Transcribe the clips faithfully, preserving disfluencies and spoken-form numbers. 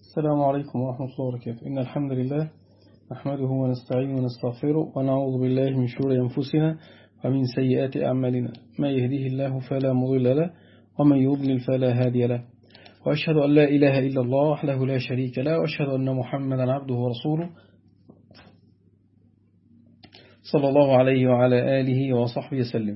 السلام عليكم ورحمة الله وبركاته. إن الحمد لله نحمده ونستعين ونستغفره ونعوذ بالله من شرور أنفسنا ومن سيئات أعمالنا، ما يهديه الله فلا مضل له ومن يضلل فلا هادي له، وأشهد أن لا إله إلا الله وحده لا شريك له، وأشهد أن محمدا عبده ورسوله صلى الله عليه وعلى آله وصحبه وسلم.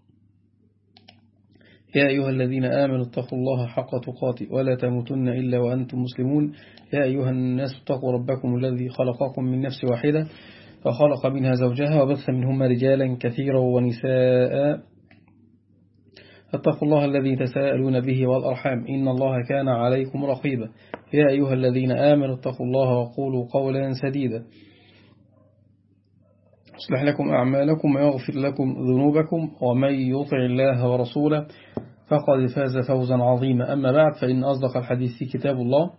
يا أيها الذين آمنوا اتقوا الله حق تقاته ولا تموتن إلا وأنتم مسلمون. يا أيها الناس اتقوا ربكم الذي خلقكم من نفس واحدة فخلق منها زوجها وبث منهما رجالا كثيرا ونساء. اتقوا الله الذي تساءلون به والأرحام إن الله كان عليكم رقيبا. يا أيها الذين آمنوا اتقوا الله وقولوا قولا سديدا يصلح لكم أعمالكم ويغفر لكم ذنوبكم، ومن يطع الله ورسوله فقد فاز فوزا عظيما. أما بعد، فإن أصدق الحديث كتاب الله،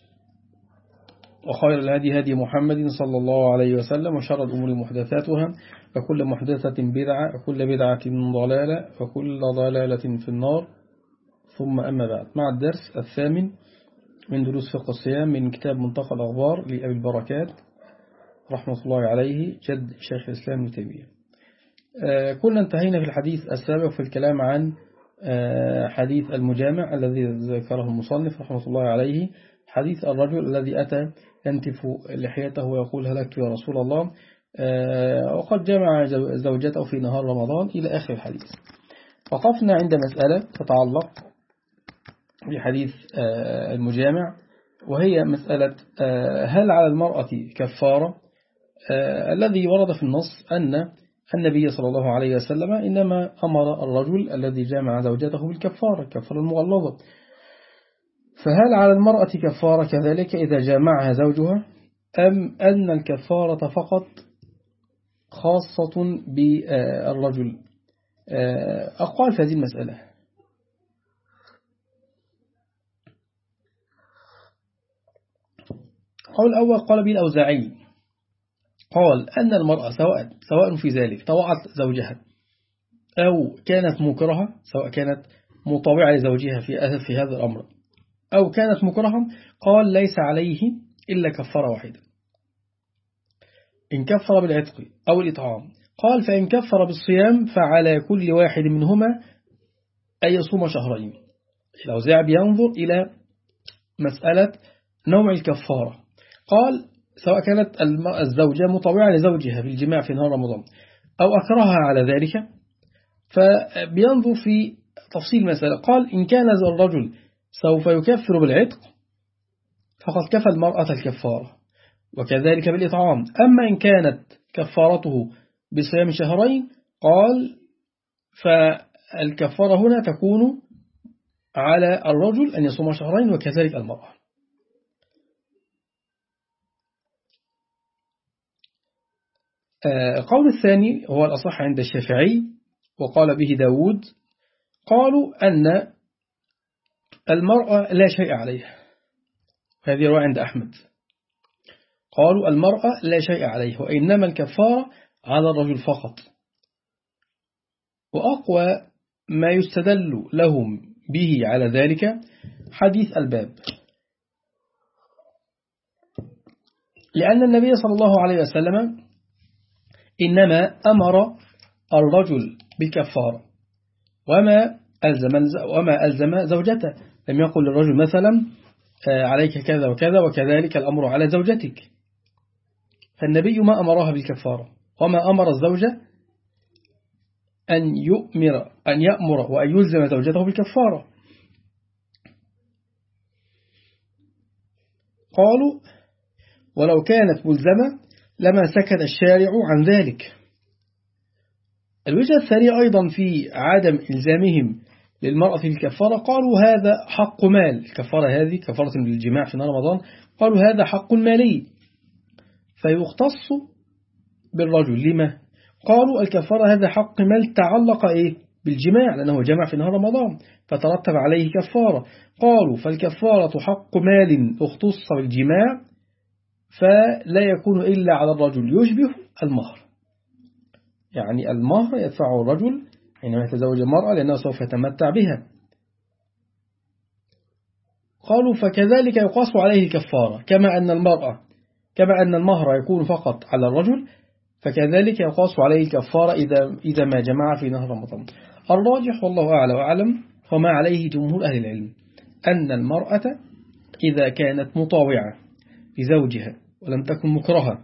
وخير الهدي هدي محمد صلى الله عليه وسلم، وشر الأمور محدثاتها، وكل محدثة بدعة، وكل بدعة ضلالة، وكل ضلالة في النار. ثم أما بعد، مع الدرس الثامن من دروس فقه الصيام من كتاب منتقى الأخبار لأبي البركات رحمة الله عليه جد شيخ الإسلام ابن تيمية. آه كنا انتهينا في الحديث السابق في الكلام عن آه حديث المجامع الذي ذكره المصنف رحمة الله عليه، حديث الرجل الذي أتى ينتف لحيته ويقول هلكت يا رسول الله، آه وقد جمع زوجته في نهار رمضان إلى آخر الحديث. وقفنا عند مسألة تتعلق بحديث آه المجامع، وهي مسألة آه هل على المرأة كفارة؟ آه الذي ورد في النص أن النبي صلى الله عليه وسلم إنما أمر الرجل الذي جامع زوجته بالكفارة، الكفارة المغلظة. فهل على المرأة كفارة كذلك إذا جامعها زوجها، أم أن الكفارة فقط خاصة بالرجل؟ أقوال في هذه المسألة. قول الأول قال به الأوزاعي، قال أن المرأة سواء سواء في ذلك طوعت زوجها أو كانت مكرهة، سواء كانت مطاوعة لزوجها في في هذا الأمر أو كانت مكرهة، قال ليس عليه إلا كفارة واحدة إن كفر بالعتق أو الإطعام. قال فإن كفر بالصيام فعلى كل واحد منهما أن يصوم شهرين. الأوزاعي بينظر إلى مسألة نوع الكفارة. قال سواء كانت الزوجة مطاوعة لزوجها في الجماع في نهار رمضان أو أكرهها على ذلك، فبينظر في تفصيل المسألة. قال إن كان الرجل سوف يكفر بالعتق فقد كفى المرأة الكفارة، وكذلك بالإطعام. أما إن كانت كفارته بصيام شهرين، قال فالكفارة هنا تكون على الرجل أن يصوم شهرين وكذلك المرأة. القول الثاني هو الأصح عند الشافعي وقال به داود، قالوا أن المرأة لا شيء عليها، هذه رواية عند أحمد. قالوا المرأة لا شيء عليها وإنما الكفارة على الرجل فقط. وأقوى ما يستدل لهم به على ذلك حديث الباب، لأن النبي صلى الله عليه وسلم إنما أمر الرجل بالكفارة وما ألزم, وما ألزم زوجته. لم يقل للرجل مثلا عليك كذا وكذا وكذلك الأمر على زوجتك، فالنبي ما أمرها بالكفارة، وما أمر الزوجة أن يؤمر أن يأمر وأن يلزم زوجته بالكفارة. قالوا ولو كانت ملزمة لما سكت الشارع عن ذلك. الوجهة الثانية أيضا في عدم إلزامهم للمرأة بالكفارة، قالوا هذا حق مال، الكفارة هذه كفارة للجماع في نهار رمضان، قالوا هذا حق مالي فيختص بالرجل. لما؟ قالوا الكفارة هذا حق مال تعلق إيه؟ بالجماع، لأنه جمع في نهار رمضان فترتب عليه كفارة. قالوا فالكفارة حق مال اختص بالجماع، فلا يكون إلا على الرجل يشبه المهر، يعني المهر يدفعه الرجل حينما يتزوج المرأة لأنه سوف يتمتع بها. قالوا فكذلك يقاس عليه الكفارة، كما أن المرأة كما أن المهر يكون فقط على الرجل، فكذلك يقاس عليه الكفارة إذا إذا ما جمع في نهر رمضان. الراجح والله أعلى وأعلم وما عليه جمهور أهل العلم أن المرأة إذا كانت مطاوعة لزوجها ولم تكن مكرهة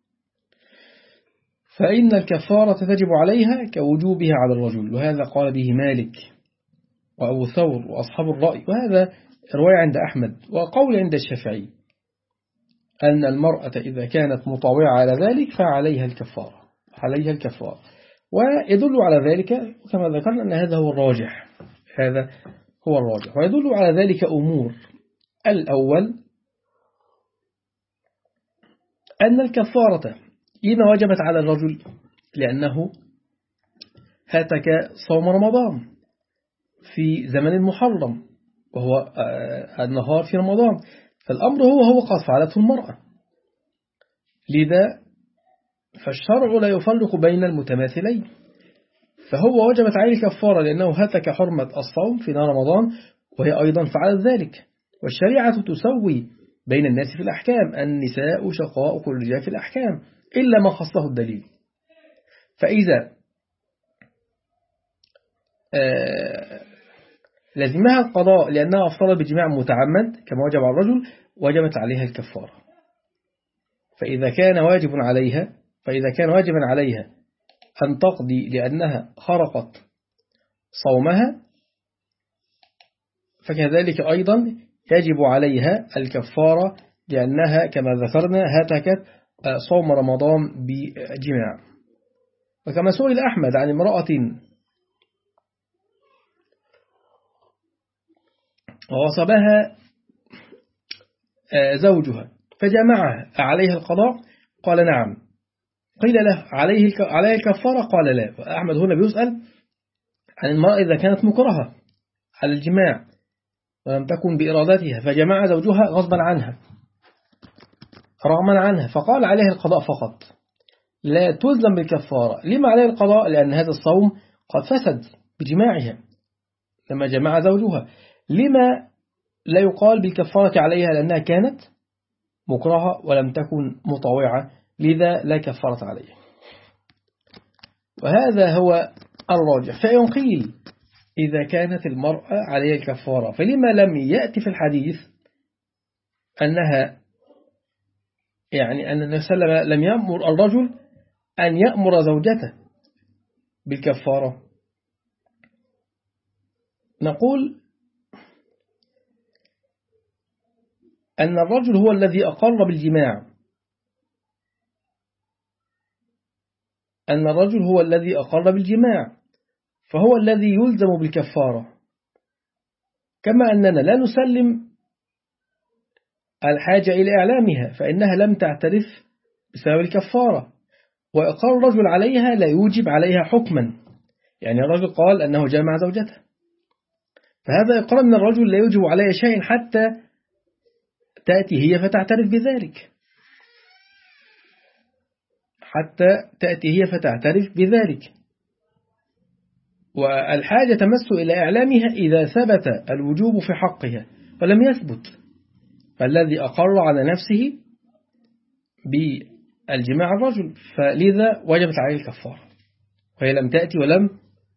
فإن الكفارة تجب عليها كوجوبها على الرجل، وهذا قال به مالك وأبو ثور وأصحاب الرأي، وهذا رواية عند أحمد وقول عند الشافعي أن المرأة إذا كانت مطاوعة على ذلك فعليها الكفارة عليها الكفارة ويدل على ذلك كما ذكرنا أن هذا هو الراجح هذا هو الراجح ويدل على ذلك أمور. الأول أن الكفارة لما وجبت على الرجل لأنه هاتك صوم رمضان في زمن محرم وهو النهار في رمضان، فالأمر هو هو قد فعلته المرأة، لذا فالشرع لا يفرق بين المتماثلين، فهو وجبت عليه الكفارة لأنه هتك حرمة الصوم في نهار رمضان وهي أيضا فعلت ذلك، والشريعة تسوي بين الناس في الأحكام، النساء شقاء الرجال في الأحكام إلا ما خصه الدليل. فإذا آه لازمها القضاء لأنها أفطرت بجماع متعمد كما وجب على الرجل وجبت عليها الكفارة. فإذا كان واجب عليها فإذا كان واجبا عليها أن تقضي لأنها خرقت صومها فكذلك أيضا يجب عليها الكفارة لأنها كما ذكرنا هتكت صوم رمضان بجماع. وكما سئل أحمد عن امرأة وغصبها زوجها فجمعها عليها القضاء قال نعم، قيل له عليه عليه الكفارة قال لا. أحمد هنا بيسأل عن المرأة إذا كانت مكرهة على الجماع ولم تكن بإرادتها فجمع زوجها غصبا عنها رغما عنها فقال عليها القضاء فقط لا تلزم بالكفارة. لما عليها القضاء؟ لأن هذا الصوم قد فسد بجماعها لما جمع زوجها. لما لا يقال بالكفارة عليها؟ لأنها كانت مكرهة ولم تكن مطاوعة لذا لا كفارة عليها. وهذا هو الراجح. فإن قيل إذا كانت المرأة عليها الكفارة فلما لم يأتي في الحديث أنها يعني أن النبي صلى الله عليه وسلم لم يأمر الرجل أن يأمر زوجته بالكفارة؟ نقول أن الرجل هو الذي أقر بالجماع أن الرجل هو الذي أقر بالجماع فهو الذي يلزم بالكفارة، كما أننا لا نسلم الحاجة إلى إعلامها فإنها لم تعترف بسبب الكفارة، وإقرار الرجل عليها لا يوجب عليها حكما. يعني الرجل قال أنه جامع زوجته فهذا إقرار من الرجل لا يوجب عليها شيء حتى تأتي هي فتعترف بذلك حتى تأتي هي فتعترف بذلك. والحاجة تمس إلى إعلامها إذا ثبت الوجوب في حقها ولم يثبت، فالذي أقر على نفسه بالجماع الرجل فلذا وجبت عليه الكفارة وهي لم تأتي ولم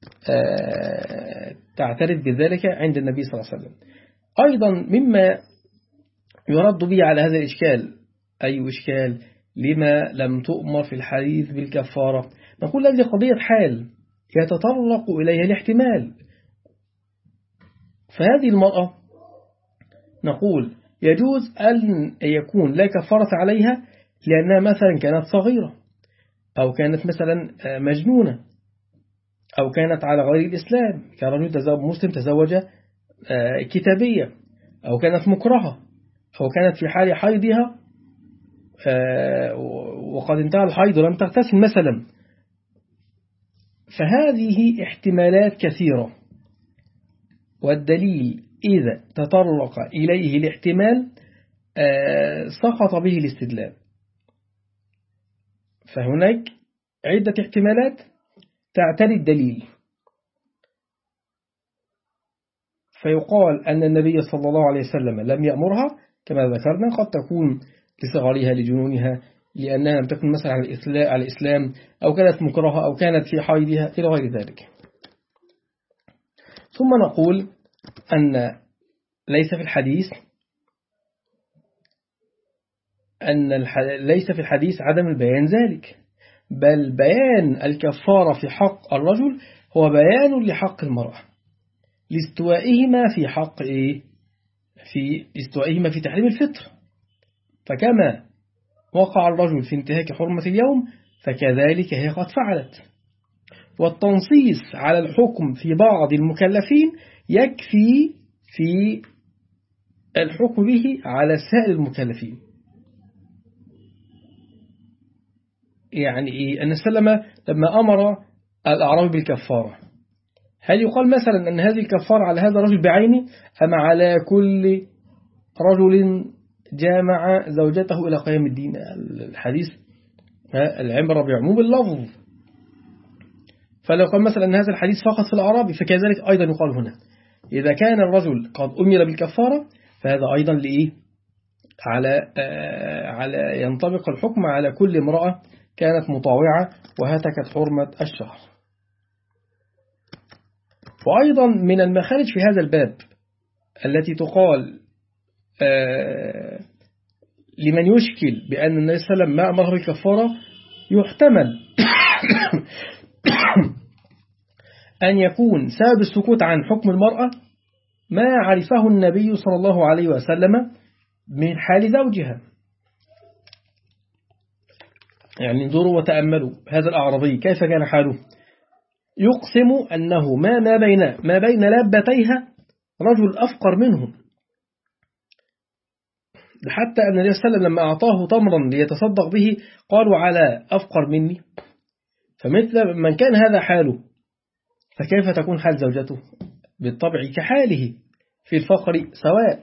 تعترف بذلك عند النبي صلى الله عليه وسلم. أيضا مما يرد به على هذا الإشكال أي إشكال لما لم تؤمر في الحديث بالكفارة؟ نقول هذه قضية حال يتطرق إليها الاحتمال. فهذه المرأة نقول يجوز أن يكون لا كفارة عليها لأنها مثلا كانت صغيرة أو كانت مثلا مجنونة أو كانت على غير الإسلام كرجل تزوج مسلم تزوج كتابية أو كانت مكرهة أو كانت في حال حيضها وقد انتهى الحيض ولم تغتسل مثلا. فهذه احتمالات كثيرة والدليل إذا تطرق إليه الاحتمال سقط به الاستدلال. فهناك عدة احتمالات تعتري الدليل فيقال أن النبي صلى الله عليه وسلم لم يأمرها كما ذكرنا، قد تكون لصغرها لجنونها، لأنها لم تكن مثلا على الإسلام، أو كانت مكرهة، أو كانت في حيضها إلى غير ذلك. ثم نقول أن ليس في الحديث أن الح... ليس في الحديث عدم البيان ذلك، بل بيان الكفارة في حق الرجل هو بيان لحق المرأة لاستوائهما في حق إيه؟ في استوائهما في تحريم الفطر. فكما وقع الرجل في انتهاك حرمة اليوم فكذلك هي قد فعلت. والتنصيص على الحكم في بعض المكلفين يكفي في الحكم به على سائر المكلفين. يعني إيه؟ أن السلام لما أمر الأعرابي بالكفارة، هل يقال مثلا أن هذه الكفارة على هذا الرجل بعينه أم على كل رجل جامع زوجته إلى قيام الدين؟ الحديث العبرة بعموم اللفظ. فلو قال مثلا أن هذا الحديث فقط في الأعرابي فكذلك أيضا يقال هنا إذا كان الرجل قد أمر بالكفارة فهذا أيضا لإيه؟ على على ينطبق الحكم على كل امرأة كانت مطاوعة وهتكت حرمة الشهر. وأيضا من المخارج في هذا الباب التي تقال آه لمن يشكل بأن النبي صلى الله عليه وسلم ما أمره بالكفارة، يحتمل أن يكون سبب السكوت عن حكم المرأة ما عرفه النبي صلى الله عليه وسلم من حال زوجها. يعني انظروا وتأملوا هذا الأعرابي كيف كان حاله، يقسم أنه ما ما بين ما بين لابتيها رجل أفقر منه، حتى أن النبي صلى الله عليه وسلم لما أعطاه تمرا ليتصدق به قالوا على أفقر مني. فمثل من كان هذا حاله فكيف تكون حال زوجته؟ بالطبع كحاله في الفقر سواء.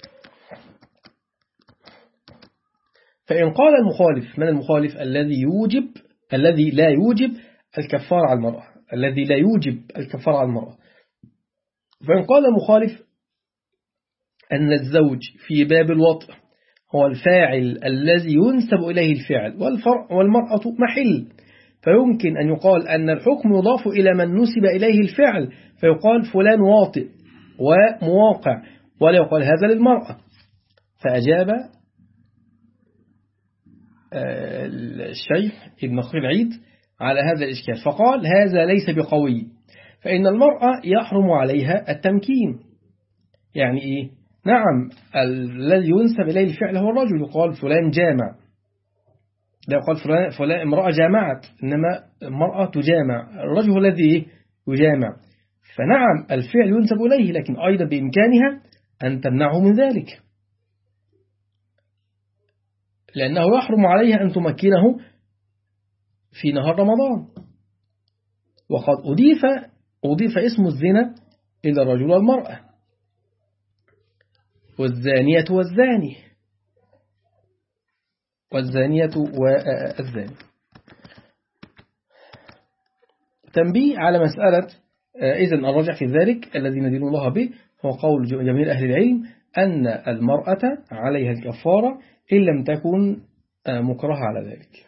فإن قال المخالف، من المخالف؟ الذي يوجب الذي لا يوجب الكفار على المرأة الذي لا يوجب الكفار على المرأة. فإن قال المخالف أن الزوج في باب الوطء هو الفاعل الذي ينسب إليه الفعل والمرأة محل، فيمكن أن يقال أن الحكم يضاف إلى من نسب إليه الفعل، فيقال فلان واطئ ومواقع، ولا يقال هذا للمرأة. فأجاب الشيخ ابن خير عيد على هذا الإشكال فقال هذا ليس بقوي، فإن المرأة يحرم عليها التمكين. يعني إيه؟ نعم الذي ينسب إليه الفعل هو الرجل، يقال فلان جامع، لا يقال فلان, فلان امرأة جامعت، إنما المرأة تجامع، الرجل هو الذي يجامع. فنعم الفعل ينسب إليه، لكن أيضا بإمكانها أن تمنعه من ذلك، لأنه يحرم عليها أن تمكنه في نهار رمضان. وقد أضيف, أضيف اسم الزنا إلى الرجل والمرأة، والزانية والزاني والزانية والزاني. تنبيه على مسألة إذن الرجع في ذلك الذي ندين الله به هو قول جميع أهل العلم أن المرأة عليها الكفارة إن لم تكن مكرهة على ذلك.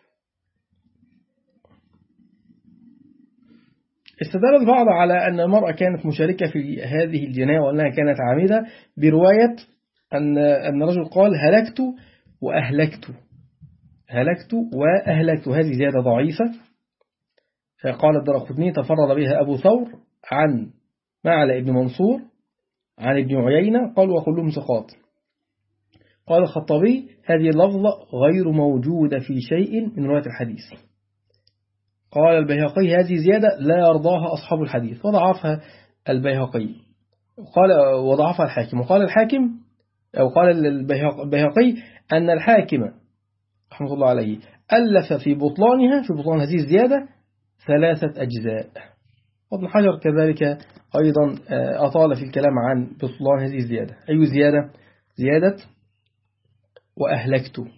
استدل البعض على أن المرأة كانت مشاركة في هذه الجناية وأنها كانت عامدة برواية أن أن الرجل قال هلكت وأهلكت هلكت وأهلكت هذه زيادة ضعيفة. فقال الدرقطني تفرد بها أبو ثور عن معل ابن منصور عن ابن عيينة قال وكلهم ثقات. قال الخطابي هذه اللفظة غير موجودة في شيء من رواية الحديث. قال البيهقي هذه زيادة لا يرضاها أصحاب الحديث وضعفها البيهقي، قال وضعفها الحاكم. وقال الحاكم أو قال البيهقي أن الحاكم رحمه الله عليه ألف في بطلانها في بطلان هذه الزيادة ثلاثة أجزاء. وابن حجر كذلك أيضا أطال في الكلام عن بطلان هذه الزيادة. أي زيادة؟ زيادة وأهلكت.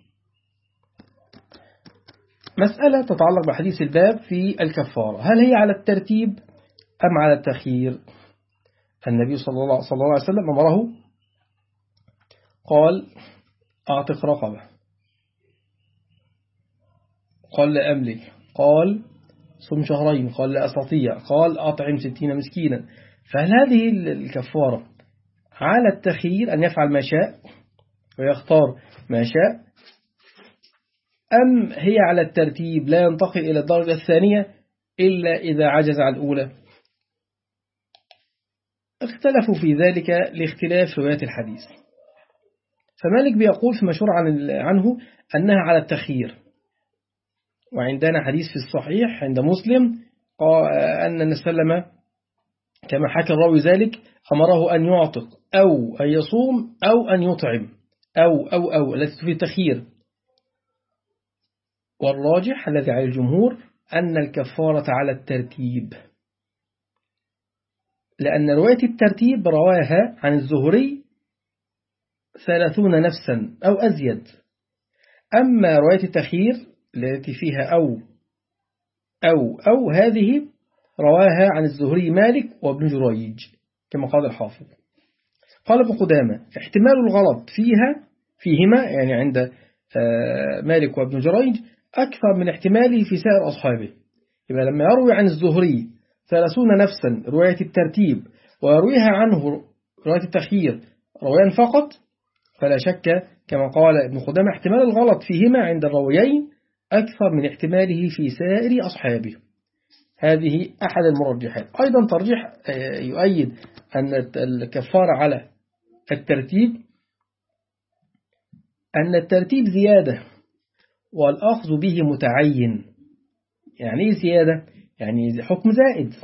مسألة تتعلق بحديث الباب في الكفارة، هل هي على الترتيب أم على التخيير؟ النبي صلى الله, صلى الله عليه وسلم أمره قال أعتق رقبة، قال لا أملك، قال صم شهرين، قال لا أستطيع، قال أطعم ستين مسكينا. فهل هذه الكفارة على التخيير أن يفعل ما شاء ويختار ما شاء، أم هي على الترتيب لا ينتقل إلى الدرجة الثانية إلا إذا عجز عن الأولى؟ اختلفوا في ذلك لاختلاف روايات الحديث. فمالك بيقول في مشهور عن عنه أنها على التخيير، وعندنا حديث في الصحيح عند مسلم أن النبي صلى الله عليه وسلم كما حكى الراوي ذلك أمره أن يعتق أو أن يصوم أو أن يطعم أو أو أو التي تفيد التخيير. والراجح الذي عليه الجمهور أن الكفارة على الترتيب، لأن رواية الترتيب رواها عن الزهري ثلاثون نفسا أو أزيد، أما رواية التخيير التي فيها أو أو أو هذه رواها عن الزهري مالك وابن جريج كما قال الحافظ. قال ابن قدامة احتمال الغلط فيها فيهما يعني عند مالك وابن جريج أكثر من احتماله في سائر أصحابه. يبقى لما يروي عن الزهري ثلاثون نفسا رواية الترتيب ويرويها عنه رواية التخيير رويان فقط، فلا شك كما قال ابن قدامة احتمال الغلط فيهما عند الرويين أكثر من احتماله في سائر أصحابه. هذه أحد المرجحات. أيضا ترجيح يؤيد أن الكفارة على الترتيب أن الترتيب زيادة والأخذ به متعين. يعني إيه زيادة؟ يعني حكم زائد،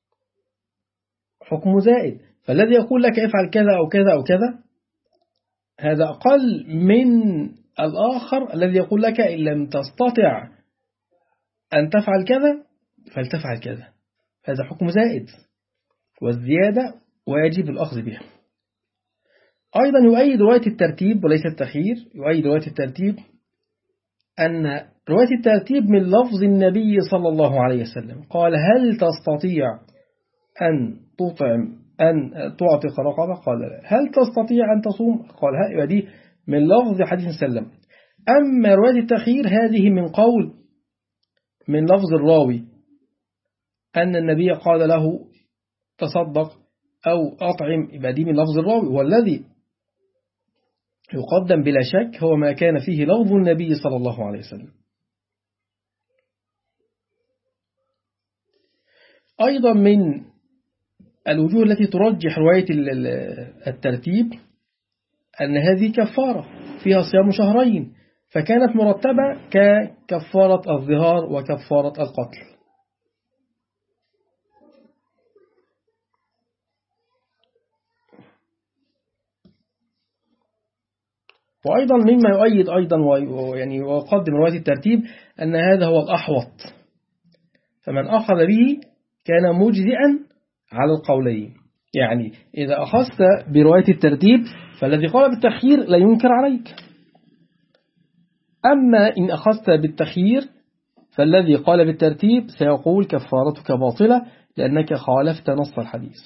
حكم زائد. فالذي يقول لك افعل كذا أو كذا أو كذا هذا أقل من الآخر الذي يقول لك إن لم تستطع أن تفعل كذا فلتفعل كذا. هذا حكم زائد، والزيادة واجب الأخذ بها. أيضا يؤيد رواية الترتيب وليس التخيير، يؤيد رواية الترتيب أن رواية الترتيب من لفظ النبي صلى الله عليه وسلم قال هل تستطيع أن تطعم أن تعتق رقبة؟ قال لا. هل تستطيع أن تصوم؟ قال ها. يبقى دي من لفظ حديث سلم. أما رواية التخيير هذه من قول من لفظ الراوي أن النبي قال له تصدق أو أطعم، يبقى دي من لفظ الراوي، والذي يقدم بلا شك هو ما كان فيه لفظ النبي صلى الله عليه وسلم. أيضا من الوجوه التي ترجح رواية الترتيب أن هذه كفارة فيها صيام شهرين، فكانت مرتبة ككفارة الظهار وكفارة القتل. وأيضا مما يؤيد أيضا ويعني ويقدم رواية الترتيب أن هذا هو الأحوط، فمن أخذ به كان مجزئا على القولين. يعني إذا أخذت برواية الترتيب فالذي قال بالتخيير لا ينكر عليك، أما إن أخذت بالتخيير فالذي قال بالترتيب سيقول كفارتك باطلة لأنك خالفت نص الحديث.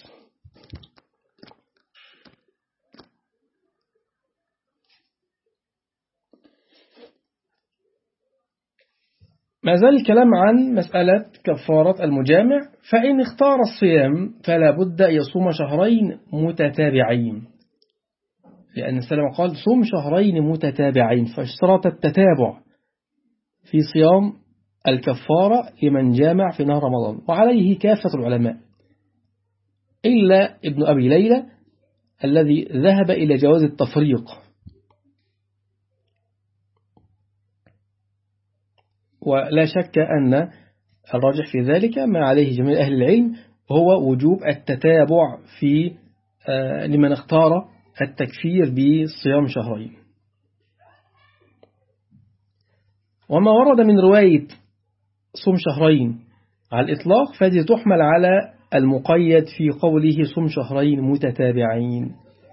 ما زال الكلام عن مسألة كفارة المجامع، فإن اختار الصيام فلا بد يصوم شهرين متتابعين، لأن السلام قال صوم شهرين متتابعين، فاشترط التتابع في صيام الكفارة لمن جامع في نهار رمضان، وعليه كافة العلماء إلا ابن أبي ليلى الذي ذهب إلى جواز التفريق. ولا شك أن الراجح في ذلك ما عليه جميع أهل العلم هو وجوب التتابع في لمن اختار التكفير بصيام شهرين. وما ورد من رواية صوم شهرين على الإطلاق فهذه تحمل على المقيد في قوله صوم شهرين متتابعين.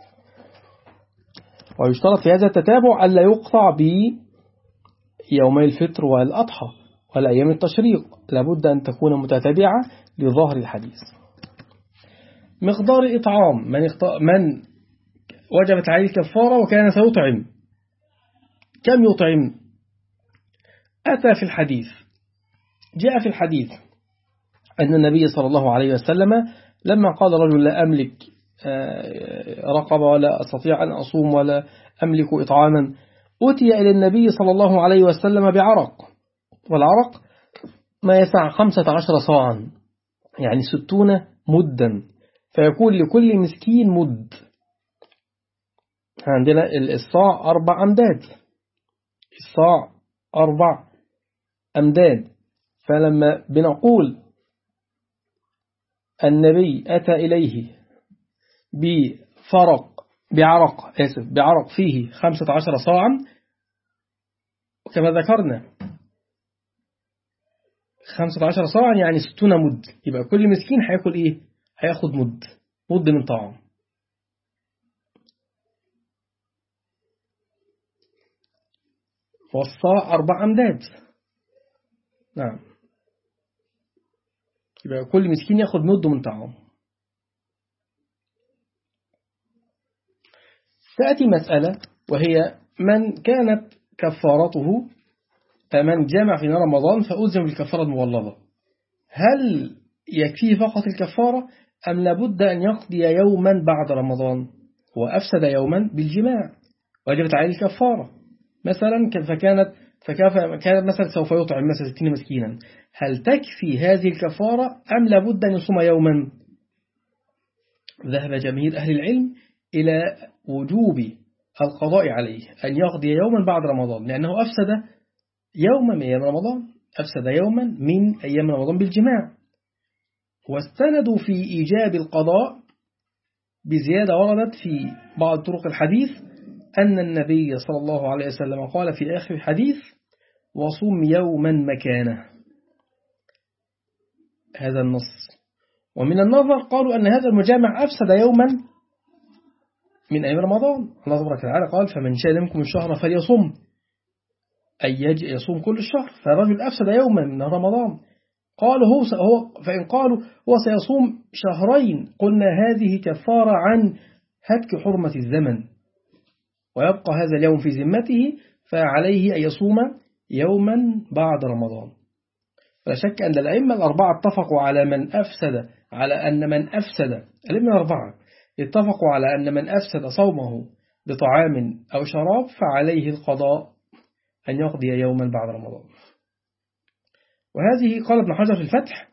ويشترط في هذا التتابع ألا يقطع بيومي الفطر والأضحى والأيام التشريق، لابد أن تكون متتابعة لظاهر الحديث. مقدار إطعام من, من وجبت عليه الكفارة وكان سيطعم، كم يطعم؟ أتى في الحديث، جاء في الحديث أن النبي صلى الله عليه وسلم لما قال رجل لا أملك رقبة ولا أستطيع أن أصوم ولا أملك إطعاما، أتي إلى النبي صلى الله عليه وسلم بعرق، والعرق ما يسع خمسة عشر صاعا يعني ستون مدا، فيكون لكل مسكين مد. عندنا الصاع أربع أمداد، الصاع أربع أمداد، فلما بنقول النبي أتى إليه بفرق بعرق آسف بعرق فيه خمسة عشر صاعا، كما ذكرنا خمسة عشر صاعا يعني ستون مد، يبقى كل مسكين هياكل إيه؟ هياخد مد، مد من طعام. والصاع أربع أمداد، نعم، يبقى كل مسكين ياخد مد من طعام. تأتي مسألة وهي من كانت كفارته من جامع في نهار رمضان فألزم بالكفارة المغلظة، هل يكفيه فقط الكفارة أم لابد أن يقضي يوما بعد رمضان؟ وأفسد يوما بالجماع وجبت عليه الكفارة مثلا، فكانت فكانت مثلا سوف يطعم مثلا ستين مسكينا، هل تكفي هذه الكفارة أم لابد أن يصوم يوما؟ ذهب جماهير أهل العلم إلى وجوب القضاء عليه أن يقضي يوما بعد رمضان، لأنه أفسد يوما من أيام رمضان، أفسد يوما من أيام رمضان بالجماع. واستندوا في إيجاب القضاء بزيادة وردت في بعض طرق الحديث أن النبي صلى الله عليه وسلم قال في آخر الحديث وصوم يوما مكانه، هذا النص. ومن النظر قالوا أن هذا المجامع أفسد يوما من أيام رمضان، الله تبارك وتعالى قال فمن شاء منكم الشهر فليصم، أي يصوم كل الشهر، فالرجل أفسد يوما من رمضان. قالوا هو, هو فإن قالوا هو سيصوم شهرين قلنا هذه كفارة عن هتك حرمة الزمن ويبقى هذا اليوم في ذمته، فعليه أن يصوم يوما بعد رمضان. فلا شك أن الأئمة الأربعة اتفقوا على من أفسد على أن من أفسد الأئمة الأربعة اتفقوا على أن من أفسد صومه بطعام أو شراب فعليه القضاء أن يقضي يوما بعد رمضان. وهذه قال ابن حجر في الفتح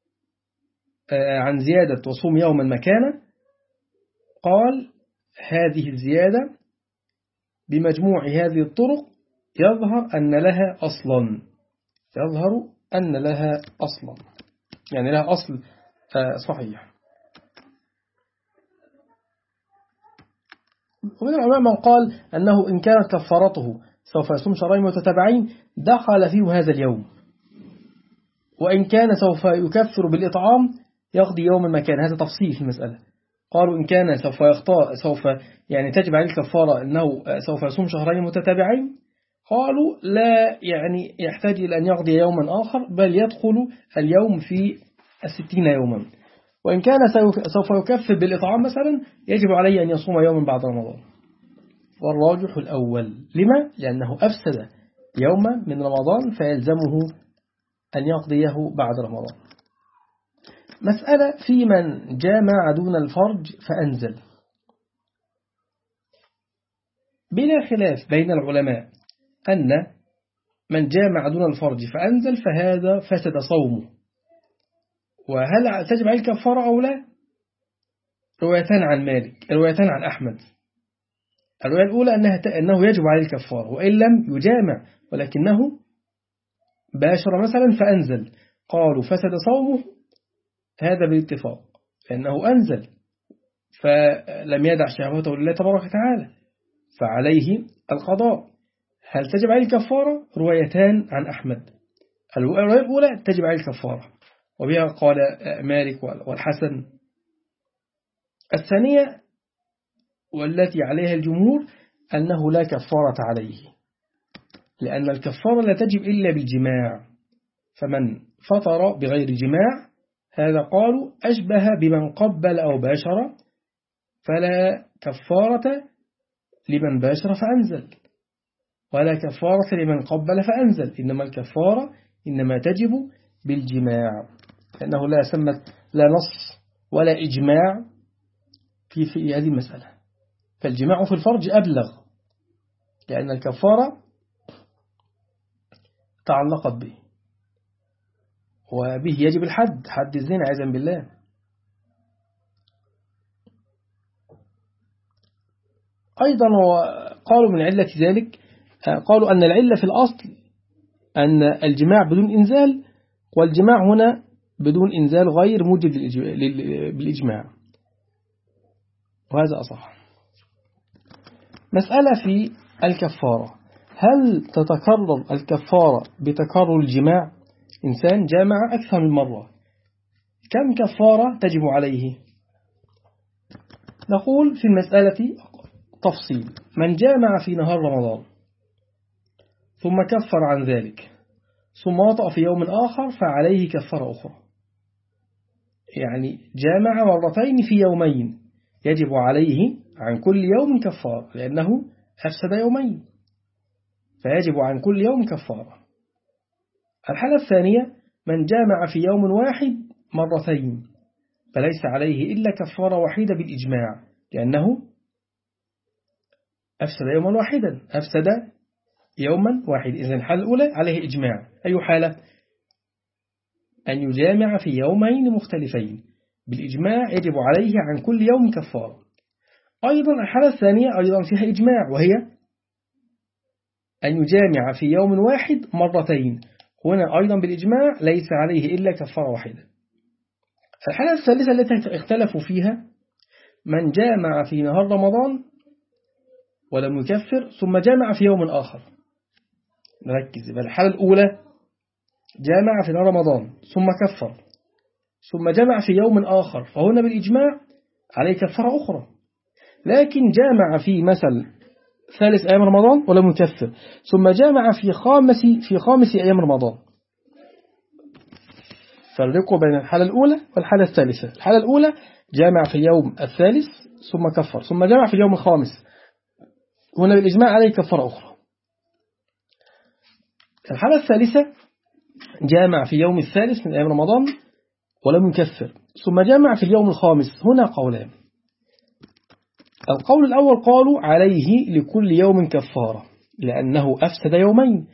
عن زيادة وصوم يوما مكانه، قال هذه الزيادة بمجموع هذه الطرق يظهر أن لها أصلا، يظهر أن لها أصلا يعني لها أصل صحيح. ومن العلماء من قال أنه إن كانت كفارته سوف يصوم شهرين متتابعين دخل فيه هذا اليوم، وإن كان سوف يكفر بالإطعام يقضي يوم مكان، هذا تفصيل في المسألة. قالوا إن كان سوف يخطأ سوف يعني تجب عليه الكفارة أنه سوف يصوم شهرين متتابعين، قالوا لا يعني يحتاج إلى أن يقضي يوما آخر، بل يدخل اليوم في الستين يوما. وإن كان سوف يكفر بالإطعام مثلا يجب عليه أن يصوم يوما بعد رمضان. والراجح الأول، لما؟ لأنه أفسد يوما من رمضان فيلزمه أن يقضيه بعد رمضان. مسألة في من جامع دون الفرج فأنزل، بلا خلاف بين العلماء أن من جامع دون الفرج فأنزل فهذا فسد صومه، وهل تجب عليه الكفارة أو لا؟ روايتان عن مالك، روايتان عن أحمد. الرواية الأولى أنها أنه يجب عليه الكفارة وإن لم يجامع ولكنه باشر مثلا فأنزل، قالوا فسد صومه هذا بالاتفاق، لأنه أنزل فلم يدع شهوته لله تبارك وتعالى فعليه القضاء. هل تجب عليه الكفارة؟ روايتان عن أحمد. الرواية الأولى تجب عليه الكفارة وبها قال مالك والحسن. الثانية والتي عليها الجمهور أنه لا كفارة عليه، لأن الكفارة لا تجب إلا بالجماع، فمن فطر بغير جماع هذا قالوا أشبه بمن قبل أو باشر فلا كفارة لمن باشر فأنزل، ولا كفارة لمن قبل فأنزل، إنما الكفارة إنما تجب بالجماع، لأنه لا سمت لا نص ولا إجماع في, في هذه المسألة. فالجماع في الفرج أبلغ، لأن الكفارة تعلقت به، وبه يجب الحد، حد الزنا عياذا بالله. أيضا قالوا من علة ذلك، قالوا أن العلة في الأصل أن الجماع بدون إنزال، والجماع هنا بدون إنزال غير موجب بالإجماع، وهذا أصح. مسألة في الكفارة، هل تتكرر الكفارة بتكرر الجماع؟ إنسان جامع أكثر من مرة، كم كفارة تجب عليه؟ نقول في المسألة تفصيل: من جامع في نهار رمضان ثم كفر عن ذلك ثم وطأ في يوم آخر فعليه كفارة أخرى، يعني جامع مرتين في يومين، يجب عليه عن كل يوم كفارة، لأنه أفسد يومين فيجب عن كل يوم كفارة. الحالة الثانية: من جامع في يوم واحد مرتين فليس عليه إلا كفارة واحدة بالإجماع، لأنه أفسد يوما واحدا، أفسد يوما واحد. إذن الحالة الأولى عليه إجماع. أي حالة؟ أن يجامع في يومين مختلفين بالإجماع، يجب عليه عن كل يوم كفارة. أيضا الحالة الثانية أيضا فيها إجماع، وهي أن يجامع في يوم واحد مرتين، هنا أيضا بالإجماع ليس عليه إلا كفارة واحدة. الحالة الثالثة التي اختلفوا فيها: من جامع في نهار رمضان ولم يكفر ثم جامع في يوم آخر. نركز، الحالة الأولى جامع في نهار رمضان ثم كفر ثم جامع في يوم آخر، فهنا بالإجماع عليه كفارة أخرى. لكن جامع في مثل ثالث أيام رمضان ولم يكفر ثم جامع في خامس في خامس أيام رمضان. فرقوا بين الحالة الأولى والحالة الثالثة. الحالة الأولى جامع في اليوم الثالث ثم كفر ثم جامع في اليوم الخامس، هنا بالإجماع عليه كفارة أخرى. الحالة الثالثة جامع في يوم الثالث من أيام رمضان ولم يكفر ثم جامع في اليوم الخامس، هنا قولان. القول الأول قالوا عليه لكل يوم كفارة لأنه أفسد يومين،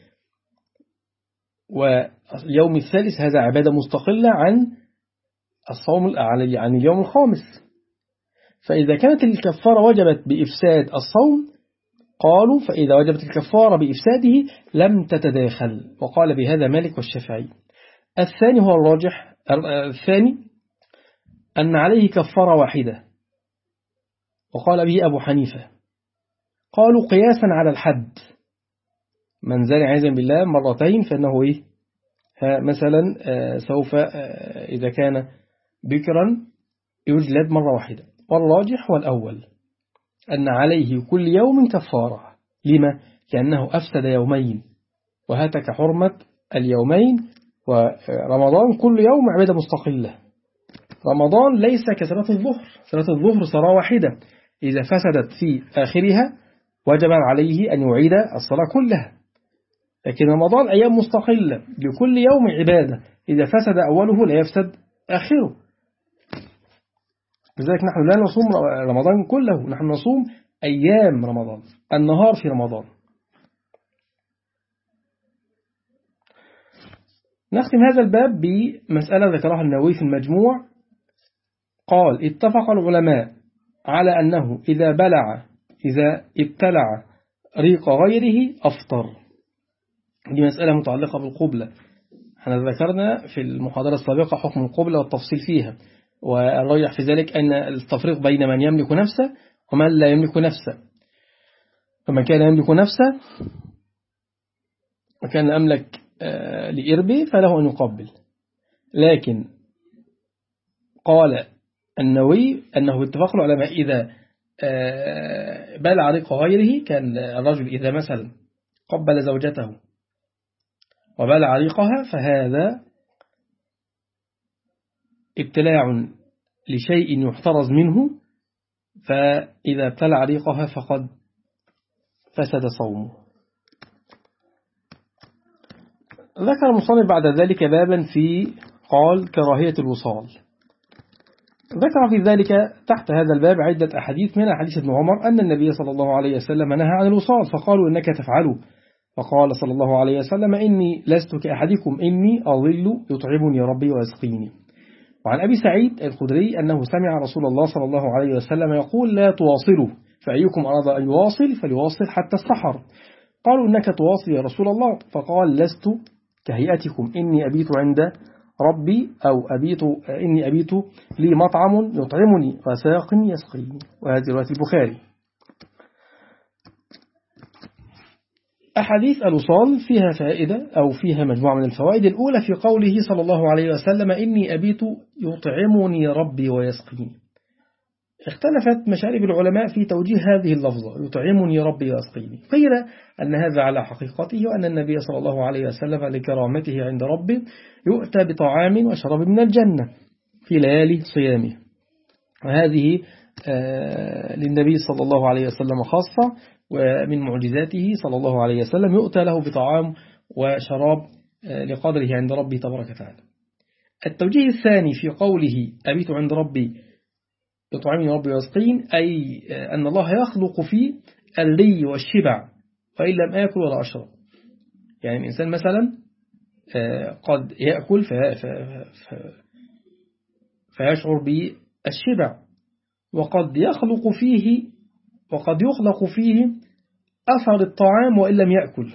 واليوم الثالث هذا عبادة مستقلة عن الصوم عن اليوم الخامس، فإذا كانت الكفارة وجبت بإفساد الصوم قالوا فإذا وجبت الكفارة بإفساده لم تتداخل، وقال بهذا مالك والشافعي. الثاني هو الراجح، الثاني أن عليه كفارة واحدة، وقال به أبو حنيفة. قالوا قياسا على الحد، من زنى عياذا بالله مرتين فإنه إيه؟ مثلا سوف إذا كان بكرا يجلد مرة واحدة. والراجح والأول أن عليه كل يوم كفارة. لما؟ لأنه أفسد يومين وهتك حرمة اليومين، ورمضان كل يوم عبادة مستقلة. رمضان ليس كصلاة الظهر، صلاة الظهر صلاة واحدة إذا فسدت في آخرها وجب عليه أن يعيد الصلاة كلها، لكن رمضان أيام مستقلة لكل يوم عبادة، إذا فسد أوله لا يفسد آخره. لذلك نحن لا نصوم رمضان كله، نحن نصوم أيام رمضان، النهار في رمضان. نختم هذا الباب بمسألة ذكرها النووي في المجموع. قال: اتفق العلماء على أنه إذا بلع إذا ابتلع ريق غيره أفطر. دي مسألة متعلقة بالقبلة، احنا ذكرنا في المحاضرة السابقة حكم القبلة والتفصيل فيها، والراجح في ذلك أن التفريق بين من يملك نفسه ومن لا يملك نفسه. فمن كان يملك نفسه وكان أملك لإربه فله أن يقبل. لكن قال النووي أنه اتفق العلماء إذا بلع ريق غيره، كان الرجل إذا مثلا قبل زوجته وبلع ريقها فهذا ابتلاع لشيء يحترز منه، فإذا ابتلع ريقها فقد فسد صومه. ذكر المصنف بعد ذلك بابا في قال كراهية الوصال. ذكر في ذلك تحت هذا الباب عدة أحاديث، من حديث ابن عمر أن النبي صلى الله عليه وسلم نهى عن الوصال، فقالوا إنك تفعله، فقال صلى الله عليه وسلم إني لست كأحدكم إني أظل يطعمني ربي ويسقيني. وعن أبي سعيد الخدري أنه سمع رسول الله صلى الله عليه وسلم يقول لا تواصلوا، فأيكم أراد أن يواصل فليواصل حتى السحر. قالوا إنك تواصل يا رسول الله، فقال لست كهيئتكم إني أبيت عند ربي أو أبيت إني أبيت لي مطعم يطعمني وساق يسقيني. وهذه رواية البخاري. أحاديث الوصال فيها فائدة أو فيها مجموعة من الفوائد. الأولى في قوله صلى الله عليه وسلم إني أبيت يطعمني ربي ويسقيني. اختلفت مشارب العلماء في توجيه هذه اللفظة يطعمني ربي ويسقيني. قيل أن هذا على حقيقته، وأن النبي صلى الله عليه وسلم لكرامته عند ربه يؤتى بطعام وشراب من الجنة في ليالي صيامه، وهذه للنبي صلى الله عليه وسلم خاصة، ومن معجزاته صلى الله عليه وسلم يؤتى له بطعام وشراب لقدره عند ربه تبارك وتعالى. التوجيه الثاني في قوله أبيت عند ربي يطعمني ربي ويسقين، أي أن الله يخلق فيه الري والشبع وإن لم آكل ولا أشرب. يعني الإنسان مثلا قد يأكل فيشعر بالشبع، وقد يخلق فيه وقد يخلق فيه أثر الطعام وإن لم يأكل.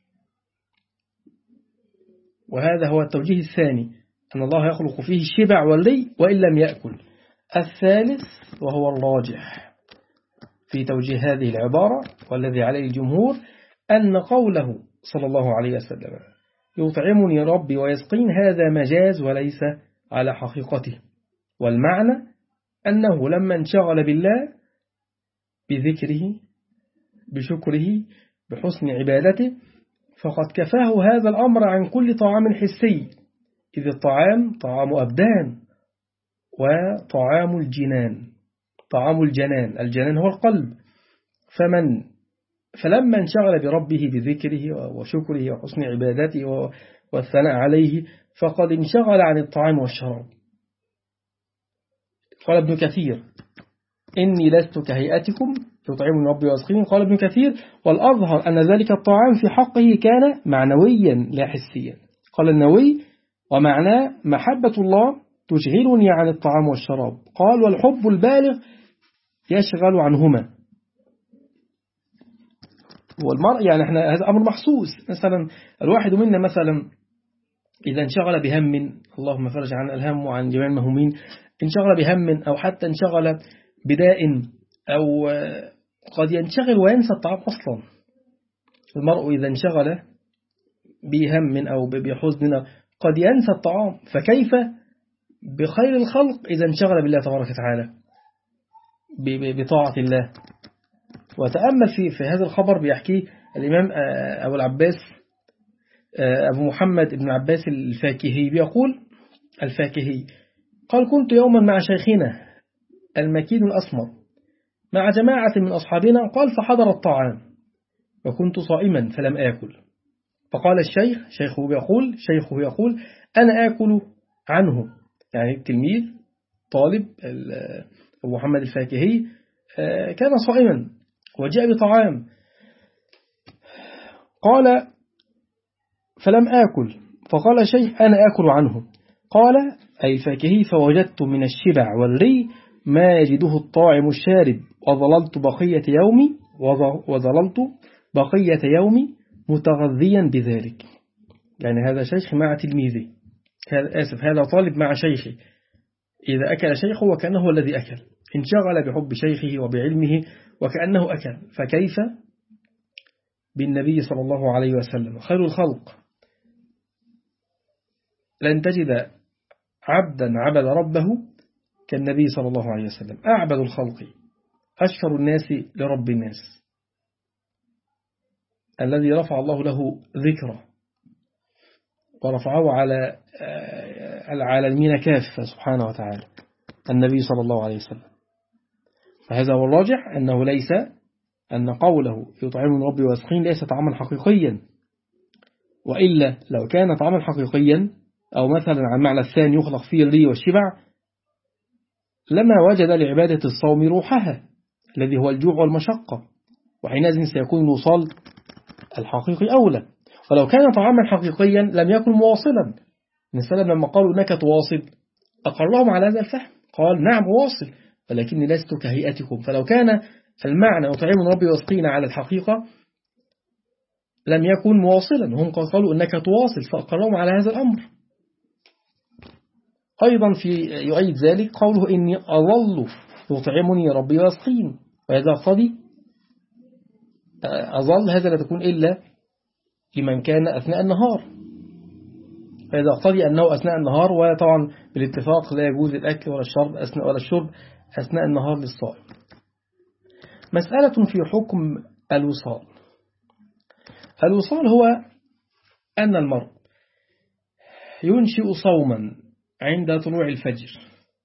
وهذا هو التوجيه الثاني، أن الله يخلق فيه الشبع والري وإن لم يأكل. الثالث وهو الراجح في توجيه هذه العبارة والذي عليه الجمهور، أن قوله صلى الله عليه وسلم يطعمني ربي ويسقين هذا مجاز وليس على حقيقته، والمعنى أنه لما انشغل بالله بذكره بشكره بحسن عبادته فقد كفاه هذا الأمر عن كل طعام حسي، إذ الطعام طعام أبدان وطعام الجنان طعام الجنان الجنان هو القلب. فمن فلما انشغل بربه بذكره وشكره وحسن عبادته والثناء عليه فقد انشغل عن الطعام والشراب. قال ابن كثير إني لست كهيئتكم يطعمني ربي ويسقين. قال ابن كثير والأظهر أن ذلك الطعام في حقه كان معنويا لا حسيا. قال النووي ومعناه محبة الله تشغلني عن الطعام والشراب. قال والحب البالغ يشغل عنهما. والمرء يعني احنا هذا أمر محسوس. مثلا الواحد منا مثلا إذا انشغل بهم، اللهم فرج عن الهم وعن جميع المهمين، انشغل بهم أو حتى انشغل بداء أو قد ينشغل وينسى الطعام أصلا. المرء إذا انشغل بهم أو بحزن قد ينسى الطعام، فكيف بخير الخلق إذا انشغل بالله تبارك وتعالى بطاعة الله. وتأمل في في هذا الخبر بيحكيه الإمام أبو العباس أبو محمد بن عباس الفاكهي، بيقول الفاكهي قال كنت يوما مع شيخنا المكين الأسمر مع جماعة من أصحابنا، قال فحضر الطعام وكنت صائما فلم آكل، فقال الشيخ شيخه يقول شيخه يقول أنا آكل عنه، يعني التلميذ طالب أبو محمد الفاكهي كان صائما وجاء بطعام، قال فلم آكل، فقال الشيخ أنا آكل عنه، قال أي الفاكهي فوجدت من الشبع والري ما يجده الطاعم الشارب وظللت بقية يومي وظللت بقية يومي متغذيا بذلك. يعني هذا شيخ مع تلميذه، هذا آسف هذا طالب مع شيخه، إذا أكل شيخه وكأنه هو الذي أكل، انشغل بحب شيخه وبعلمه وكأنه أكل، فكيف بالنبي صلى الله عليه وسلم خير الخلق؟ لن تجد عبدا عبد ربه كالنبي صلى الله عليه وسلم، أعبد الخلق أشكر الناس لرب الناس، الذي رفع الله له ذكره ورفعه على العالمين كافة سبحانه وتعالى النبي صلى الله عليه وسلم. فهذا هو الراجح أنه ليس أن قوله يطعم ربي ويسقين ليس طعاما حقيقيا، وإلا لو كان طعاما حقيقيا أو مثلا على المعنى الثاني يخلق فيه الري والشبع لما وجد لعبادة الصوم روحها الذي هو الجوع والمشقة، وحينئذ سيكون الوصال الحقيقي أولى. ولو كان طعاما حقيقيا لم يكن مواصلا. السلام لما قالوا إنك تواصل أقرهم على هذا الفهم، قال نعم واصل ولكني لست كهيئتكم. فلو كان المعنى يطعم ربي ويسقينا على الحقيقة لم يكن مواصلا، هم قالوا إنك تواصل فأقرهم على هذا الأمر. أيضا في يؤيد ذلك قوله إني أظل يطعمني ربي ويسقين، وهذا يقتضي أظل هذا لا تكون إلا لمن كان أثناء النهار، فإذا اقتضي أنه أثناء النهار، وطبعا بالاتفاق لا يجوز الأكل ولا الشرب أثناء ولا الشرب أثناء النهار للصائم. مسألة في حكم الوصال. الوصال هو أن المرء ينشئ صوما عند طلوع الفجر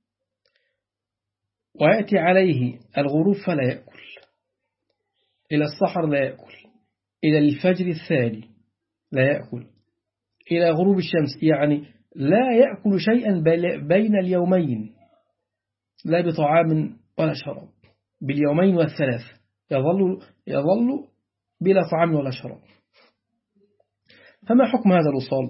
ويأتي عليه الغروب فلا يأكل، إلى السحر لا يأكل، إلى الفجر الثاني لا يأكل، إلى غروب الشمس، يعني لا يأكل شيئا بين اليومين، لا بطعام ولا شراب، باليومين والثلاث يظل, يظل بلا طعام ولا شراب. فما حكم هذا الوصال؟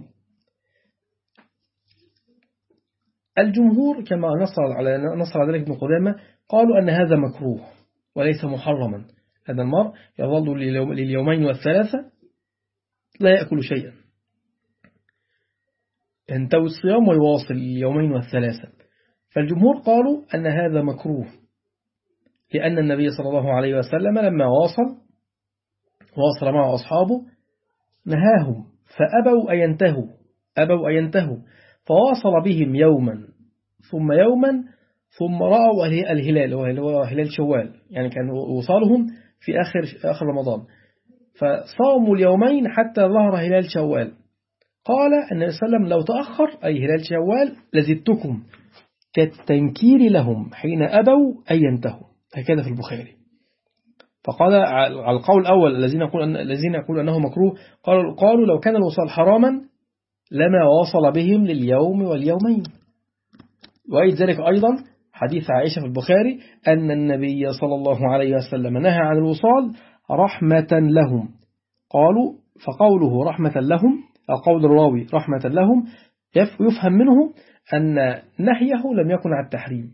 الجمهور كما نصر على نصر على ذلك ابن قدامة قالوا أن هذا مكروه وليس محرما، أن المرء يظل لليومين والثلاثة لا يأكل شيئا، ينتوي الصيام ويواصل اليومين والثلاثة. فالجمهور قالوا أن هذا مكروه، لأن النبي صلى الله عليه وسلم لما واصل واصل مع أصحابه نهاهم فأبوا أن ينتهوا أبوا أن ينتهوا فواصل بهم يوما ثم يوما ثم رأوا الهلال وهو هلال شوال، يعني كان وصالهم في آخر آخر رمضان، فصاموا اليومين حتى ظهر هلال شوال. قال النبي صلى الله عليه وسلم لو تأخر أي هلال شوال لزدتكم، كالتنكير لهم حين أبوا أن ينتهوا، هكذا في البخاري. فقال على القول الأول الذين يقولون الذين يقولون أنه مكروه قالوا قالوا لو كان الوصال حراما لما واصل بهم لليوم واليومين. وأيد ذلك أيضا حديث عائشة في البخاري أن النبي صلى الله عليه وسلم نهى عن الوصال رحمة لهم. قالوا فقوله رحمة لهم أو قول الراوي رحمة لهم يفهم منه أن نهيه لم يكن على التحريم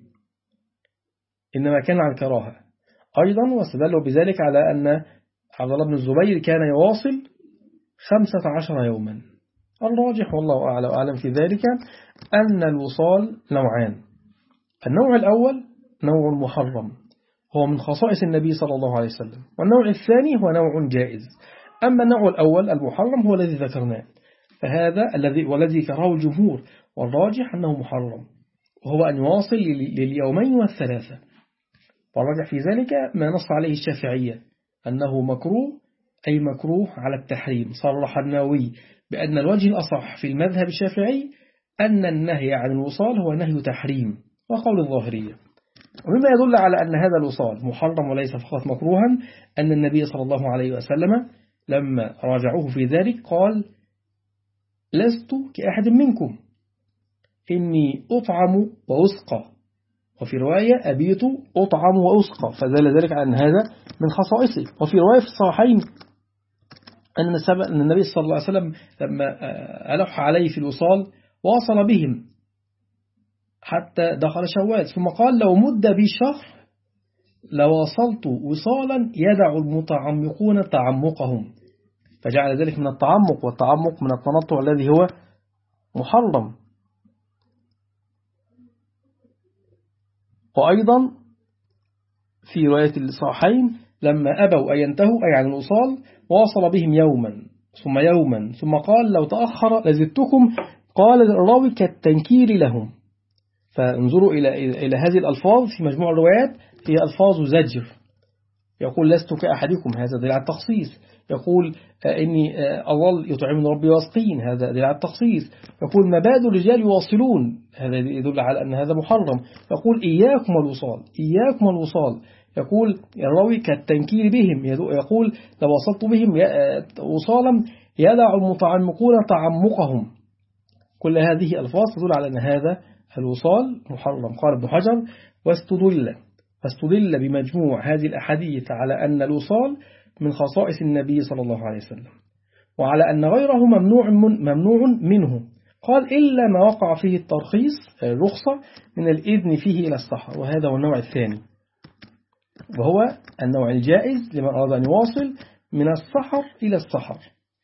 إنما كان على الكراهة. أيضا واستدلوا بذلك على أن عبد الله بن الزبير كان يواصل خمسة عشر يوما. الراجح والله أعلم أعلم في ذلك أن الوصال نوعان. النوع الأول نوع محرم هو من خصائص النبي صلى الله عليه وسلم، والنوع الثاني هو نوع جائز. أما النوع الأول المحرم هو الذي ذكرناه، فهذا الذي والذي كرهه الجمهور، والراجح أنه محرم، وهو أن يواصل لليومين والثلاثة. والراجح في ذلك ما نص عليه الشافعية أنه مكروه، أي مكروه على التحريم. صرح النووي بأن الوجه الأصح في المذهب الشافعي أن النهي عن الوصال هو نهي تحريم وقول الظاهرية. ومما يدل على أن هذا الوصال محرم وليس فقط مكروها أن النبي صلى الله عليه وسلم لما راجعوه في ذلك قال لست كأحد منكم إني أطعم وأسقى، وفي رواية أبيت أطعم وأسقى، فدل ذلك على أن هذا من خصائصه. وفي رواية في الصحيحين أن النبي صلى الله عليه وسلم لما ألح عليه في الوصال واصل بهم حتى دخل شوال، ثم قال لو مد بي شهر لواصلت وصالا يدع المتعمقون تعمقهم، فجعل ذلك من التعمق، والتعمق من التنطع الذي هو محرم. وأيضا في رواية الصحيحين لما أبوا أن ينتهوا أي عن الوصال واصل بهم يوما ثم يوما ثم قال لو تأخر لزدتكم، قال الراوي كالتنكير لهم. فانظروا إلى إلى هذه الألفاظ في مجموع الروايات، هي ألفاظ زجر يقول لست كأحدكم، هذا دليل على التخصيص. يقول إني أظل يطعمني ربي واسقين، هذا دليل على التخصيص. يقول مبادئ الرجال يواصلون، هذا يدل على أن هذا محرم. يقول إياكم الوصال، إياكم الوصال. يقول الراوي كالتنكير بهم، يقول لو وصلت بهم وصالا يدع المتعمقون تعمقهم. كل هذه الفاظ تدل على أن هذا الوصال محرم. قال ابن حجر واستدل فاستدل بمجموع هذه الأحاديث على أن الوصال من خصائص النبي صلى الله عليه وسلم، وعلى أن غيره ممنوع ممنوع منه. قال إلا ما وقع فيه الترخيص الرخصة من الإذن فيه إلى السحر، وهذا هو النوع الثاني، وهو النوع الجائز لمن أراد أن يواصل من السحر إلى السحر.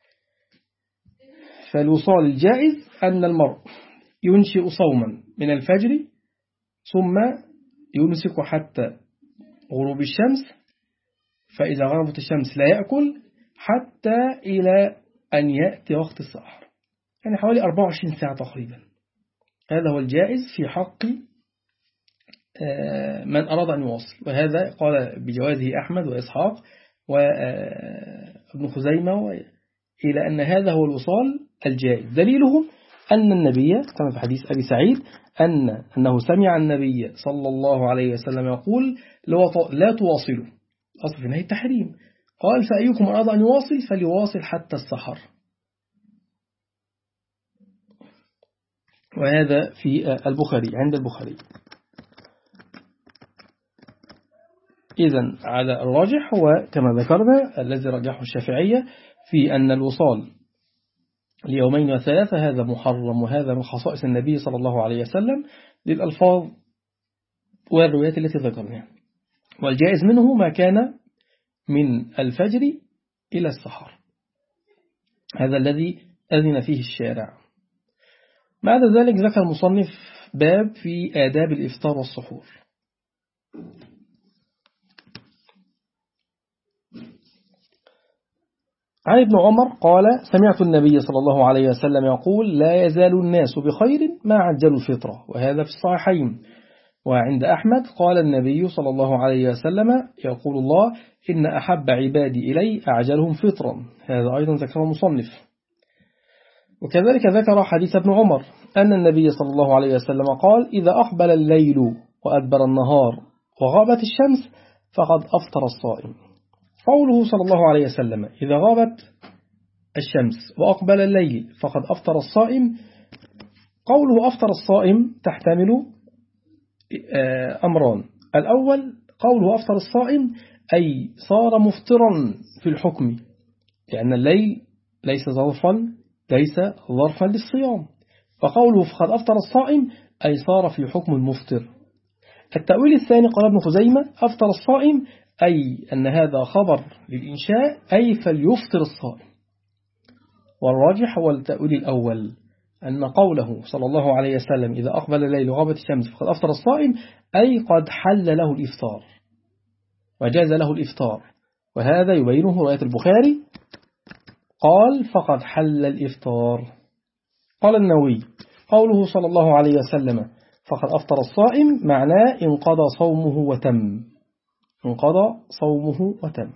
فالوصال الجائز أن المرء ينشئ صوما من الفجر ثم يمسك حتى غروب الشمس، فإذا غربت الشمس لا يأكل حتى إلى أن يأتي وقت السحر، يعني حوالي أربعة وعشرين ساعة تقريبا. هذا هو الجائز في حق من أراد أن يواصل، وهذا قال بجوازه أحمد وإسحاق وابن خزيمة، إلى أن هذا هو الوصال الجائز. دليله أن النبي كما في حديث أبي سعيد أن أنه سمع النبي صلى الله عليه وسلم يقول لا تواصلوا، أصل في نهي التحريم. قال فأيكم أراد أن يواصل فليواصل حتى السحر، وهذا في البخاري عند البخاري. إذن على الراجح هو كما ذكرنا الذي رجحه الشافعية في أن الوصال ليومين وثلاثة هذا محرم، وهذا من خصائص النبي صلى الله عليه وسلم للألفاظ والروايات التي ذكرناها. والجائز منه ما كان من الفجر إلى السحر، هذا الذي أذن فيه الشارع. بعد ذلك ذكر المصنف باب في آداب الإفطار والسحور. عن ابن عمر قال سمعت النبي صلى الله عليه وسلم يقول لا يزال الناس بخير ما عجلوا الفطرة، وهذا في الصحيحين. وعند أحمد قال النبي صلى الله عليه وسلم يقول الله إن أحب عبادي إلي أعجلهم فطرا، هذا أيضا ذكر المصنف. وكذلك ذكر حديث ابن عمر أن النبي صلى الله عليه وسلم قال إذا أقبل الليل وأدبر النهار وغابت الشمس فقد أفطر الصائم. قوله صلى الله عليه وسلم إذا غابت الشمس وأقبل الليل فقد أفطر الصائم، قوله أفطر الصائم تحتمل أمران. الأول قوله أفطر الصائم أي صار مفطرا في الحكم، لأن الليل ليس ظرفا ليس ظرفا للصيام، فقوله فقد أفطر الصائم أي صار في حكم المفطر. التأويل الثاني قال ابن خزيمة أفطر الصائم أي أن هذا خبر للإنشاء أي فليفطر الصائم. والراجح هو التأويل الأول، أن قوله صلى الله عليه وسلم إذا أقبل الليل وغابت الشمس فقد أفطر الصائم أي قد حل له الإفطار وجاز له الإفطار، وهذا يبينه رواية البخاري قال فقد حل الإفطار. قال النووي قوله صلى الله عليه وسلم فقد أفطر الصائم معناه انقضى صومه وتم، انقضى صومه وتم.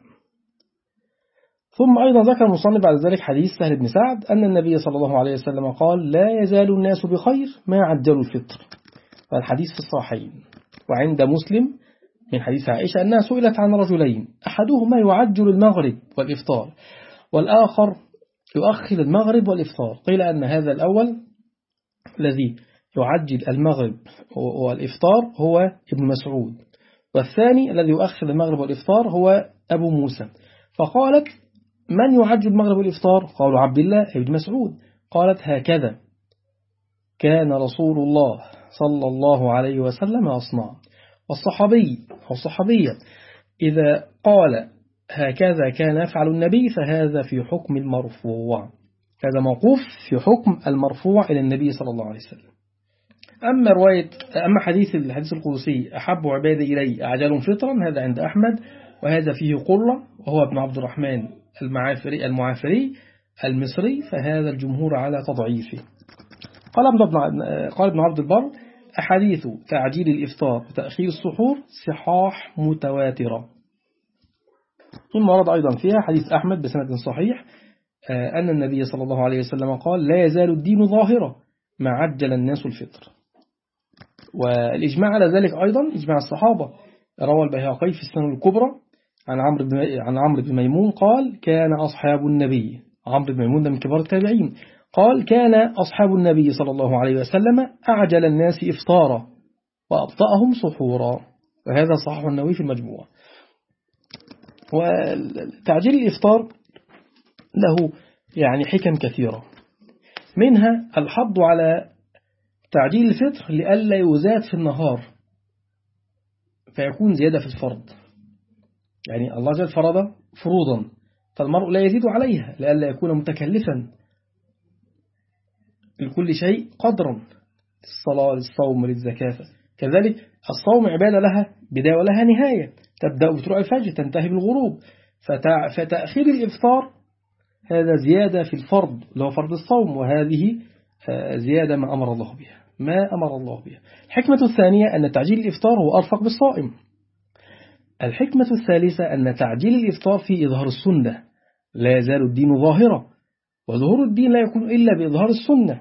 ثم أيضا ذكر المصنف بعد ذلك حديث سهل بن سعد أن النبي صلى الله عليه وسلم قال لا يزال الناس بخير ما عجلوا الفطر، والحديث في الصحيحين. وعند مسلم من حديث عائشة أنها سئلت عن رجلين أحدهما يعجل المغرب والإفطار والآخر يؤخر المغرب والإفطار، قيل أن هذا الأول الذي يعجل المغرب والإفطار هو ابن مسعود، والثاني الذي يؤخر المغرب والإفطار هو أبو موسى. فقالت من يعجل المغرب والإفطار؟ قالوا عبد الله ابن مسعود. قالت هكذا كان رسول الله صلى الله عليه وسلم يصنع. والصحابي أو الصحابية إذا قال هكذا كان يفعل النبي فهذا في حكم المرفوع، هذا موقوف في حكم المرفوع إلى النبي صلى الله عليه وسلم. أما رواية أما حديث الحديث القدسي أحب عبادي إلي أعجلهم فطرا هذا عند أحمد، وهذا فيه قرة وهو ابن عبد الرحمن المعافري المعافري المصري، فهذا الجمهور على تضعيفه. قال ابن قال ابن عبد البر أحاديث تعجيل الإفطار وتأخير السحور صحاح متواترة. مما ورد أيضا فيها حديث أحمد بسند صحيح أن النبي صلى الله عليه وسلم قال لا يزال الدين ظاهرا ما عجل الناس الفطر. والإجماع على ذلك أيضا إجماع الصحابة. روى البيهقي في السنن الكبرى عن عمرو بن عن عمرو بن ميمون قال كان أصحاب النبي، عمرو بن ميمون ده من كبار التابعين، قال كان أصحاب النبي صلى الله عليه وسلم أعجل الناس إفطارا وأبطأهم سحورا. وهذا صحيح النووي في المجموع. وتعجيل الإفطار له يعني حكم كثيرة، منها الحض على تعجيل الفطر لئلا يزاد في النهار فيكون زيادة في الفرض. يعني الله جل فرض فروضا فالمرء لا يزيد عليها لئلا يكون متكلفا لكل شيء قدرا، الصلاة للصوم للزكاة. كذلك الصوم عبادة لها بداية ولها نهاية، تبدأ بطلوع الفجر تنتهي بالغروب، فتأخير الإفطار هذا زيادة في الفرض اللي هو فرض الصوم، وهذه زيادة ما أمر الله بها ما أمر الله بها. الحكمة الثانية أن تعجيل الإفطار هو أرفق بالصائم. الحكمة الثالثة أن تعجيل الإفطار في إظهار السنة، لا يزال الدين ظاهرا، وظهور الدين لا يكون إلا بإظهار السنة.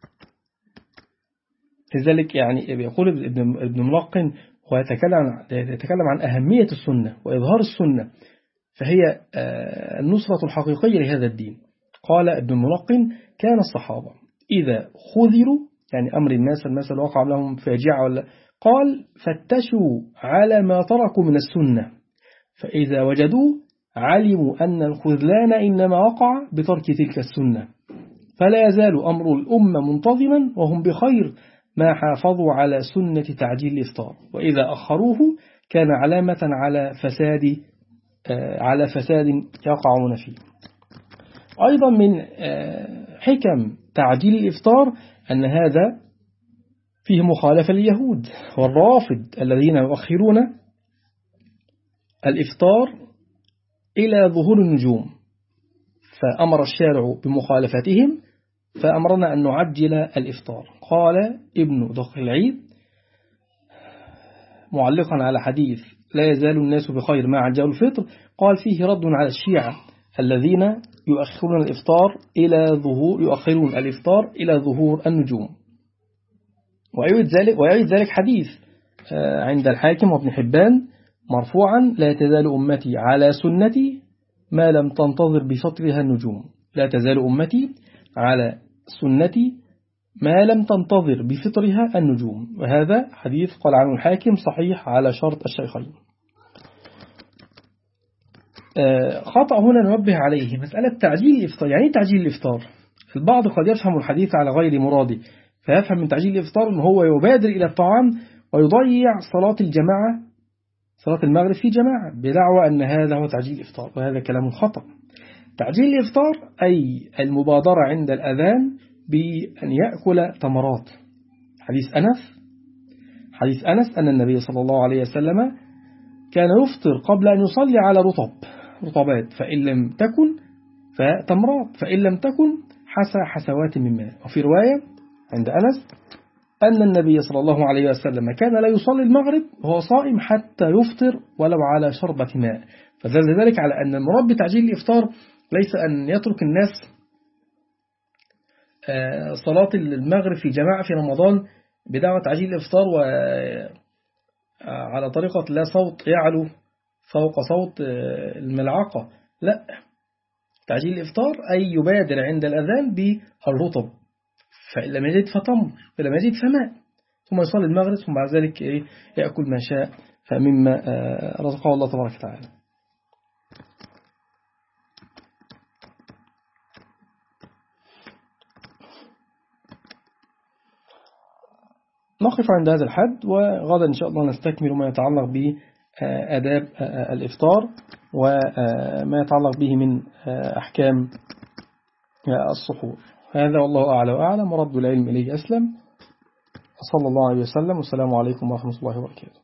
لذلك يعني يقول ابن ملقن ويتكلم يتكلم عن أهمية السنة وإظهار السنة، فهي النصرة الحقيقية لهذا الدين. قال ابن ملقن كان الصحابة إذا خذلوا يعني أمر الناس الناس الواقع لهم فاجعة ولا، قال فتشوا على ما تركوا من السنة، فإذا وجدوا علموا أن الخذلان إنما وقع بترك تلك السنة، فلا يزال أمر الأمة منتظما وهم بخير ما حافظوا على سنة تعجيل الإفطار، وإذا أخروه كان علامة على فساد على فساد يقعون فيه. أيضا من حكم تعجيل الإفطار أن هذا فيه مخالفة لليهود والرافض الذين يؤخرون الإفطار إلى ظهور النجوم، فأمر الشارع بمخالفتهم فأمرنا أن نعجل الإفطار. قال ابن دقيق العيد معلقا على حديث لا يزال الناس بخير ما عجلوا الفطر، قال فيه رد على الشيعة الذين يؤخرون الإفطار إلى ظهور يؤخرون الإفطار إلى ظهور النجوم. ويعيد ذلك ويعيد ذلك حديث عند الحاكم وابن حبان مرفوعا لا تزال أمتي على سنتي ما لم تنتظر بفطرها النجوم، لا تزال أمتي على سنتي ما لم تنتظر بفطرها النجوم. وهذا حديث قال عنه الحاكم صحيح على شرط الشيخين. خطأ هنا ننبه عليه مسألة تعجيل الإفطار. يعني تعجيل الإفطار البعض قد يفهم الحديث على غير مراده، فيفهم من تعجيل الإفطار أنه هو يبادر إلى الطعام ويضيع صلاة الجماعة صلاة المغرب في جماعة بدعوى أن هذا هو تعجيل الإفطار، وهذا كلام خطأ. تعجيل الإفطار أي المبادرة عند الأذان بأن يأكل تمرات. حديث أنس حديث أنس أن النبي صلى الله عليه وسلم كان يفطر قبل أن يصلي على رطب رطبات، فإن لم تكن فتمرات، فإن لم تكن حسى حسوات من ماء. وفي رواية عند أنس أن النبي صلى الله عليه وسلم كان لا يصلي المغرب وهو صائم حتى يفطر ولو على شربة ماء. فدل ذلك على أن المراد بتعجيل الإفطار ليس أن يترك الناس صلاة المغرب في جماعة في رمضان بدعوة تعجيل الإفطار وعلى طريقة لا صوت يعلو فوق صوت الملعقة، لا، تعجيل الإفطار أي يبادر عند الأذان بالرطب، فإن لم يجد فتمر، فإن لم يجد فماء، ثم يصلي المغرب ثم بعد ذلك يأكل ما شاء فمما رزقه الله تبارك وتعالى. نقف عند هذا الحد، وغدا إن شاء الله نستكمل ما يتعلق بآداب الإفطار وما يتعلق به من أحكام السحور. هذا والله أعلى وأعلم، ورد العلم إليه أسلم. صلى الله عليه وسلم، والسلام عليكم ورحمة الله وبركاته.